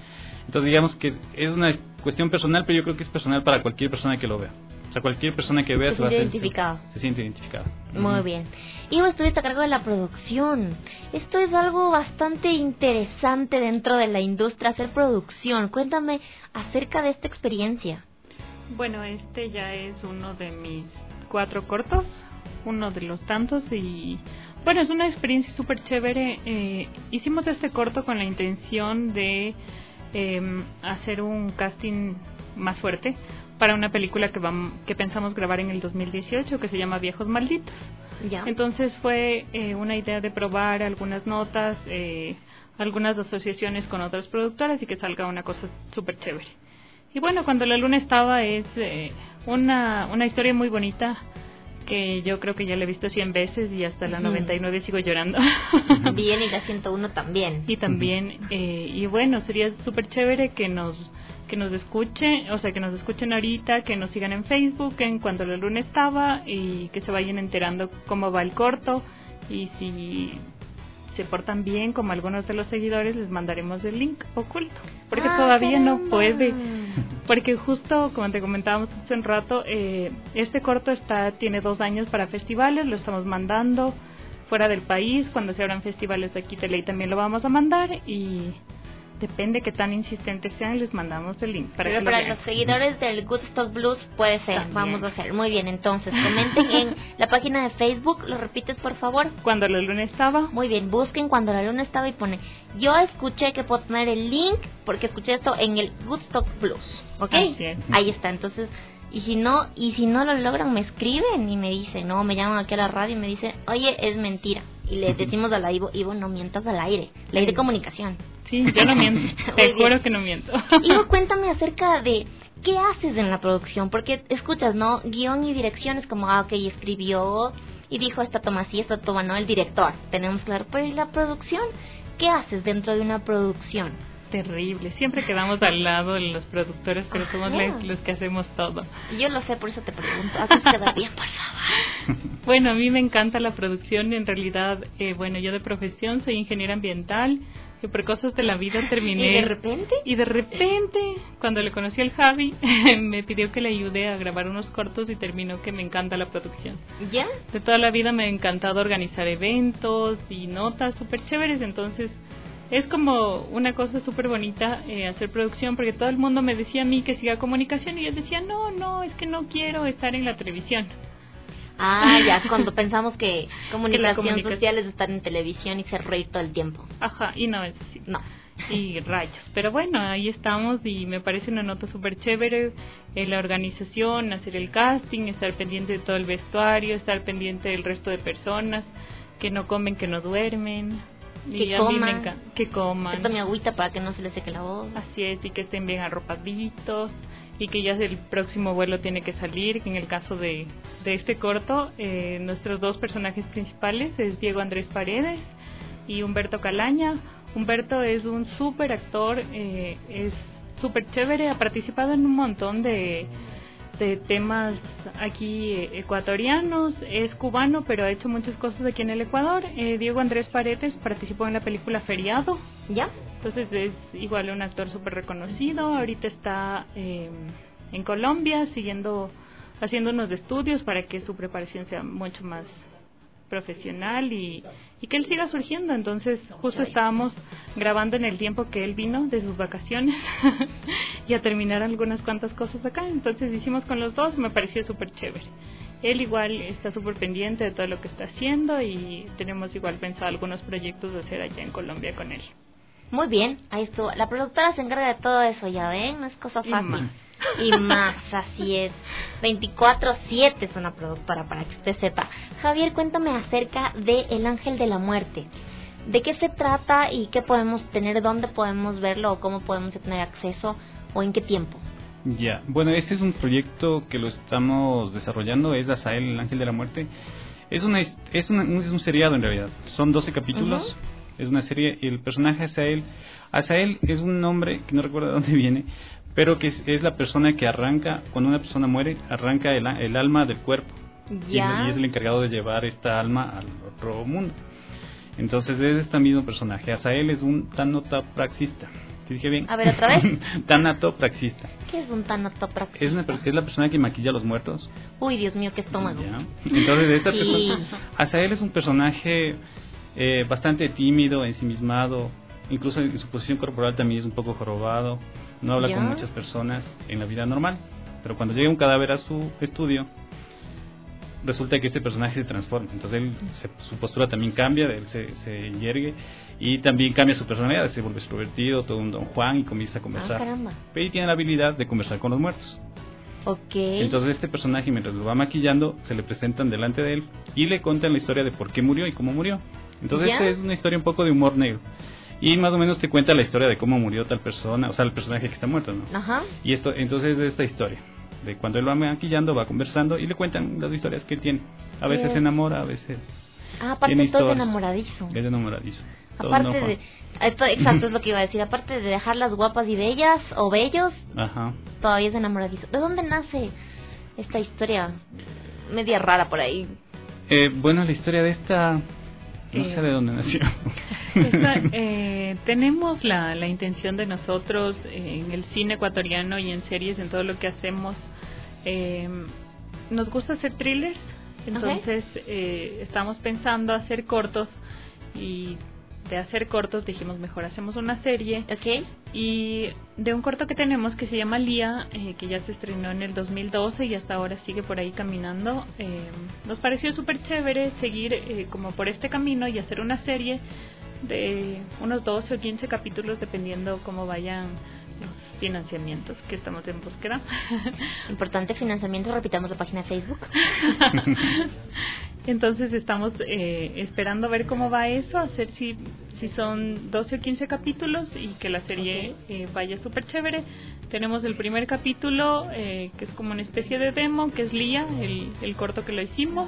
S13: Entonces digamos que es una cuestión personal, pero yo creo que es personal para cualquier persona que lo vea. O sea, cualquier persona que vea
S5: se,
S13: se, va a
S5: siente
S13: hacer-
S5: identificado.
S13: se, se siente identificada.
S5: Muy
S13: Ujú.
S5: bien. Y vos estuviste a cargo de la producción. Esto es algo bastante interesante dentro de la industria, hacer producción. Cuéntame acerca de esta experiencia.
S12: Bueno, este ya es uno de mis cuatro cortos, uno de los tantos y bueno, es una experiencia súper chévere. Eh, hicimos este corto con la intención de eh, hacer un casting más fuerte para una película que, vam- que pensamos grabar en el dos mil dieciocho que se llama Viejos Malditos.
S5: Ya.
S12: Entonces fue eh, una idea de probar algunas notas, eh, algunas asociaciones con otras productoras y que salga una cosa súper chévere. Y bueno, Cuando la luna estaba es eh, una, una historia muy bonita que yo creo que ya la he visto cien veces y hasta la
S5: Ujú.
S12: noventa y nueve sigo llorando.
S5: Bien, y la ciento uno también.
S12: Y también, eh, y bueno, sería súper chévere que nos que nos escuchen, o sea, que nos escuchen ahorita, que nos sigan en Facebook, en Cuando la luna estaba, y que se vayan enterando cómo va el corto, y si se portan bien, como algunos de los seguidores, les mandaremos el link oculto, porque
S5: Ah,
S12: todavía no
S5: caramba.
S12: puede, porque justo, como te comentábamos hace un rato, eh, este corto está tiene dos años para festivales, lo estamos mandando fuera del país, cuando se abran festivales de aquí de ley también lo vamos a mandar, y depende que tan insistentes sean, les mandamos el link para
S5: Pero
S12: que lo
S5: para
S12: vean.
S5: los seguidores del Good Stock Blues puede ser,
S12: También.
S5: vamos a hacer. Muy bien, entonces comenten en la página de Facebook, ¿lo repites por favor?
S12: Cuando la luna estaba.
S5: Muy bien, busquen Cuando la luna estaba y pone, yo escuché que puedo poner el link porque escuché esto en el Good Stock Blues, ¿ok?
S12: Así es.
S5: Ahí está, entonces, y si no, y si no lo logran me escriben y me dicen, no, me llaman aquí a la radio y me dicen, oye, es mentira. Y le decimos a la Ivo, Ivo, no mientas al aire, ley de comunicación.
S12: Sí, yo no miento,
S5: Muy
S12: te
S5: bien.
S12: juro que no miento.
S5: Ivo, cuéntame acerca de qué haces en la producción, porque escuchas, ¿no? Guión y dirección es como, ah, ok, escribió y dijo esta toma así, esta toma no, el director, tenemos claro, pero ¿y la producción? ¿Qué haces dentro de una producción?
S12: Terrible, siempre quedamos al lado de los productores, pero somos
S5: Ajá.
S12: los, los que hacemos todo.
S5: Y yo lo sé, por eso te pregunto, ¿haces quedar bien, por favor?
S12: Bueno, a mí me encanta la producción, en realidad, eh, bueno, yo de profesión soy ingeniera ambiental, que por cosas de la vida terminé.
S5: ¿Y de repente?
S12: Y de repente, cuando le conocí al Javi, me pidió que le ayude a grabar unos cortos y terminó que me encanta la producción.
S5: ¿Ya?
S12: De toda la vida me ha encantado organizar eventos y notas súper chéveres, entonces es como una cosa súper bonita eh, hacer producción, porque todo el mundo me decía a mí que siga comunicación y yo decía, no, no, es que no quiero estar en la televisión.
S5: Ah, ya, cuando pensamos que comunicación,
S12: comunicación-
S5: social es estar en televisión y ser reír todo el tiempo.
S12: Ajá, y no es así.
S5: No.
S12: Y rayos. Pero bueno, ahí estamos y me parece una nota súper chévere. Eh, la organización, hacer el casting, estar pendiente de todo el vestuario, estar pendiente del resto de personas que no comen, que no duermen. Y
S5: Que
S12: a mí me
S5: coman.
S12: encanta que coman.
S5: Que tome agüita para que no se le seque la voz.
S12: Así es, y que estén bien arropaditos y que ya el próximo vuelo tiene que salir. Que en el caso de, de este corto, eh, nuestros dos personajes principales es Diego Andrés Paredes y Humberto Calaña. Humberto es un súper actor, eh, es súper chévere, ha participado en un montón de, de temas aquí eh, ecuatorianos, es cubano pero ha hecho muchas cosas aquí en el Ecuador. eh, Diego Andrés Paredes participó en la película Feriado.
S5: ¿Ya?
S12: Entonces es igual un actor súper reconocido, ahorita está eh, en Colombia siguiendo, haciendo unos estudios para que su preparación sea mucho más profesional y, y que él siga surgiendo. Entonces justo estábamos grabando en el tiempo que él vino de sus vacaciones y a terminar algunas cuantas cosas acá, entonces hicimos con los dos, me pareció súper chévere. Él igual está súper pendiente de todo lo que está haciendo y tenemos igual pensado algunos proyectos de hacer allá en Colombia con él.
S5: Muy bien, ahí estuvo. La productora se encarga de todo eso, ya ven, no es cosa
S12: Y
S5: fácil.
S12: más.
S5: Y más, así es. veinticuatro siete es una productora, para que usted sepa. Javier, cuéntame acerca de El Ángel de la Muerte. ¿De qué se trata y qué podemos tener, dónde podemos verlo o cómo podemos tener acceso o en qué tiempo?
S13: Ya, bueno, ese es un proyecto que lo estamos desarrollando, es Azael, el Ángel de la Muerte. Es una es, una, es un seriado en realidad, son doce capítulos, uh-huh. Es una serie, el personaje Azael, Azael es un nombre que no recuerdo de dónde viene, pero que es, es la persona que arranca, cuando una persona muere, arranca el, el alma del cuerpo.
S5: Ya.
S13: Y, y es el encargado de llevar esta alma al otro mundo. Entonces es este mismo personaje. Azael es un tanotapraxista. ¿Te dije bien?
S5: A ver, ¿otra vez?
S13: Tanatopraxista.
S5: ¿Qué es un tanatopraxista?
S13: Es, una, es la persona que maquilla a los muertos.
S5: Uy, Dios mío, qué estómago.
S13: ¿Ya? Entonces, esta
S5: sí.
S13: persona, Azael es un personaje eh, bastante tímido, ensimismado, incluso en su posición corporal también es un poco jorobado, no habla
S5: ¿Ya?
S13: con muchas personas en la vida normal, pero cuando llega un cadáver a su estudio, resulta que este personaje se transforma, entonces él se, su postura también cambia, él se, se yergue y también cambia su personalidad, se vuelve extrovertido, todo un Don Juan y comienza a conversar.
S5: Ah, caramba.
S13: Pero tiene la habilidad de conversar con los muertos.
S5: Ok.
S13: Entonces este personaje, mientras lo va maquillando, se le presentan delante de él y le cuentan la historia de por qué murió y cómo murió. Entonces
S5: ¿Ya?
S13: esta es una historia un poco de humor negro. Y más o menos te cuenta la historia de cómo murió tal persona, o sea, el personaje que está muerto, ¿no?
S5: Ajá.
S13: Y esto, entonces de esta historia, de cuando él va maquillando, va conversando y le cuentan las historias que él tiene. A veces
S5: Sí.
S13: se enamora, a veces
S5: Ah, aparte
S13: tiene
S5: todo es
S13: historias.
S5: enamoradizo.
S13: Es enamoradizo. Todo
S5: Aparte
S13: enojo.
S5: de... Esto, exacto, es lo que iba a decir. Aparte de dejarlas guapas y bellas o bellos,
S13: Ajá.
S5: todavía es enamoradizo. ¿De dónde nace esta historia media rara por ahí?
S13: Eh, bueno, la historia de esta... No
S12: Eh,
S13: sé de dónde nació.
S12: Esta, eh, tenemos la, la intención de nosotros eh, en el cine ecuatoriano y en series, en todo lo que hacemos. Eh, nos gusta hacer thrillers, entonces eh, estamos pensando hacer cortos y de hacer cortos dijimos mejor hacemos una serie.
S5: Okay.
S12: Y de un corto que tenemos que se llama Lía, eh, que ya se estrenó en el dos mil doce y hasta ahora sigue por ahí caminando, eh, nos pareció súper chévere seguir eh, como por este camino y hacer una serie de unos doce o quince capítulos dependiendo cómo vayan los financiamientos, que estamos en búsqueda.
S5: Importante financiamiento, repitamos la página de Facebook.
S12: Entonces estamos eh, esperando a ver cómo va eso, hacer si, si son doce o quince capítulos y que la serie
S5: Okay.
S12: eh, vaya súper chévere. Tenemos el primer capítulo, eh, que es como una especie de demo, que es Lía, el, el corto que lo hicimos.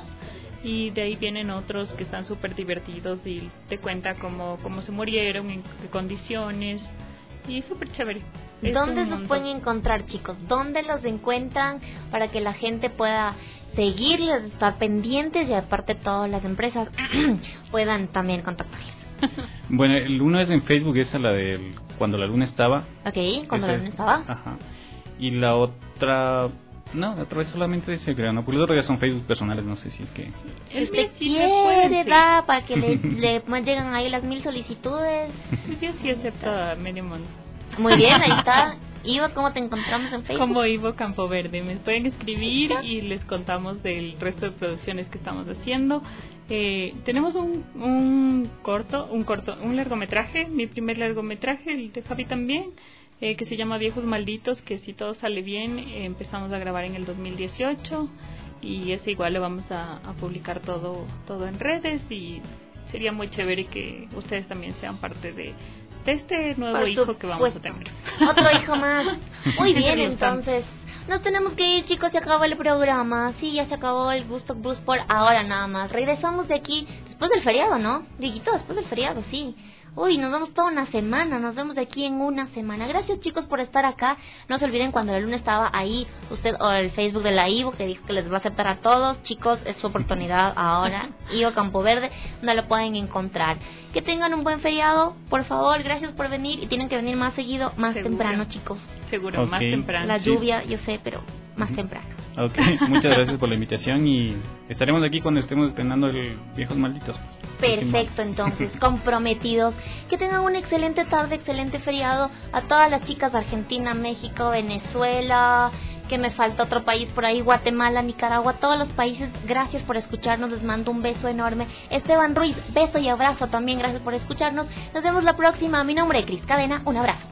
S12: Y de ahí vienen otros que están súper divertidos y te cuenta cómo, cómo se murieron, en qué condiciones. Y súper chévere. Es
S5: ¿Dónde
S12: un
S5: los
S12: montón.
S5: pueden encontrar, chicos? ¿Dónde los encuentran para que la gente pueda seguirles, estar pendientes y aparte todas las empresas puedan también contactarles?
S13: Bueno, el uno es en Facebook, esa la de cuando la luna estaba.
S5: Ok, cuando
S13: Esa
S5: la
S13: es-
S5: luna estaba.
S13: Ajá. Y la otra... No, la otra vez solamente ese, creo, ¿no? Porque los otros ya son Facebook personales, no sé si es que...
S5: Si
S12: El
S5: usted
S12: mío sí me pueden
S5: quiere,
S12: seguir.
S5: da, para que le, le llegan ahí las mil solicitudes.
S12: Yo sí acepto a medio mundo.
S5: Muy bien, ahí está. Iva, ¿cómo te encontramos en Facebook?
S12: Como Ivo Campoverde. Me pueden escribir y les contamos del resto de producciones que estamos haciendo. Eh, tenemos un, un corto, un corto, un largometraje, mi primer largometraje, el de Javi también, eh, que se llama Viejos Malditos, que si todo sale bien eh, empezamos a grabar en el dos mil dieciocho y ese igual lo vamos a, a publicar todo, todo en redes y sería muy chévere que ustedes también sean parte de de este nuevo
S5: Por
S12: hijo que vamos a
S5: supuesto.
S12: tener.
S5: Otro hijo más. Muy bien,
S12: Me gustan.
S5: entonces. Nos tenemos que ir, chicos, se acabó el programa. Sí, ya se acabó el Gusto Blues por ahora nada más. Regresamos de aquí después del feriado, ¿no? Dieguito, después del feriado, sí. Uy, nos vemos toda una semana, nos vemos de aquí en una semana. Gracias, chicos, por estar acá. No se olviden cuando la luna estaba ahí, usted o el Facebook de la Ivo, que dijo que les va a aceptar a todos. Chicos, es su oportunidad ahora. Ivo Campoverde, donde lo pueden encontrar. Que tengan un buen feriado, por favor, gracias por venir. Y tienen que venir más seguido, más
S12: Seguro.
S5: temprano, chicos.
S12: Seguro,
S13: Ok.
S12: más temprano.
S5: La
S13: Sí.
S5: lluvia, yo sé, pero más temprano.
S13: Ok, muchas gracias por la invitación y estaremos aquí cuando estemos estrenando el Viejos Malditos.
S5: Perfecto, entonces, comprometidos. Que tengan una excelente tarde, excelente feriado. A todas las chicas de Argentina, México, Venezuela, que me falta otro país por ahí, Guatemala, Nicaragua, todos los países, gracias por escucharnos, les mando un beso enorme. Esteban Ruiz, beso y abrazo también, gracias por escucharnos. Nos vemos la próxima. Mi nombre es Cris Cadena, un abrazo.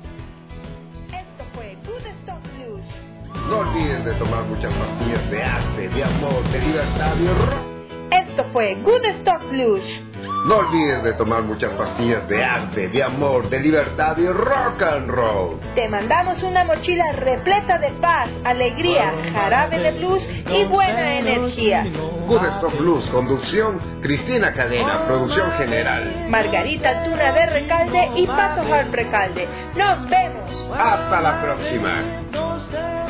S4: Esto fue Good Stock Blues.
S3: No olviden de tomar muchas pastillas de arte, de amor, de libertad y rock.
S4: Esto fue Good Stock Blues.
S3: No olviden de tomar muchas pastillas de arte, de amor, de libertad y rock and roll.
S4: Te mandamos una mochila repleta de paz, alegría, jarabe de blues y buena energía.
S3: Good Stock Blues, conducción Cristina Cadena, producción general.
S4: Margarita Altuna de Recalde y Pato Hart Recalde. Nos vemos.
S3: Hasta la próxima.
S6: Don't stay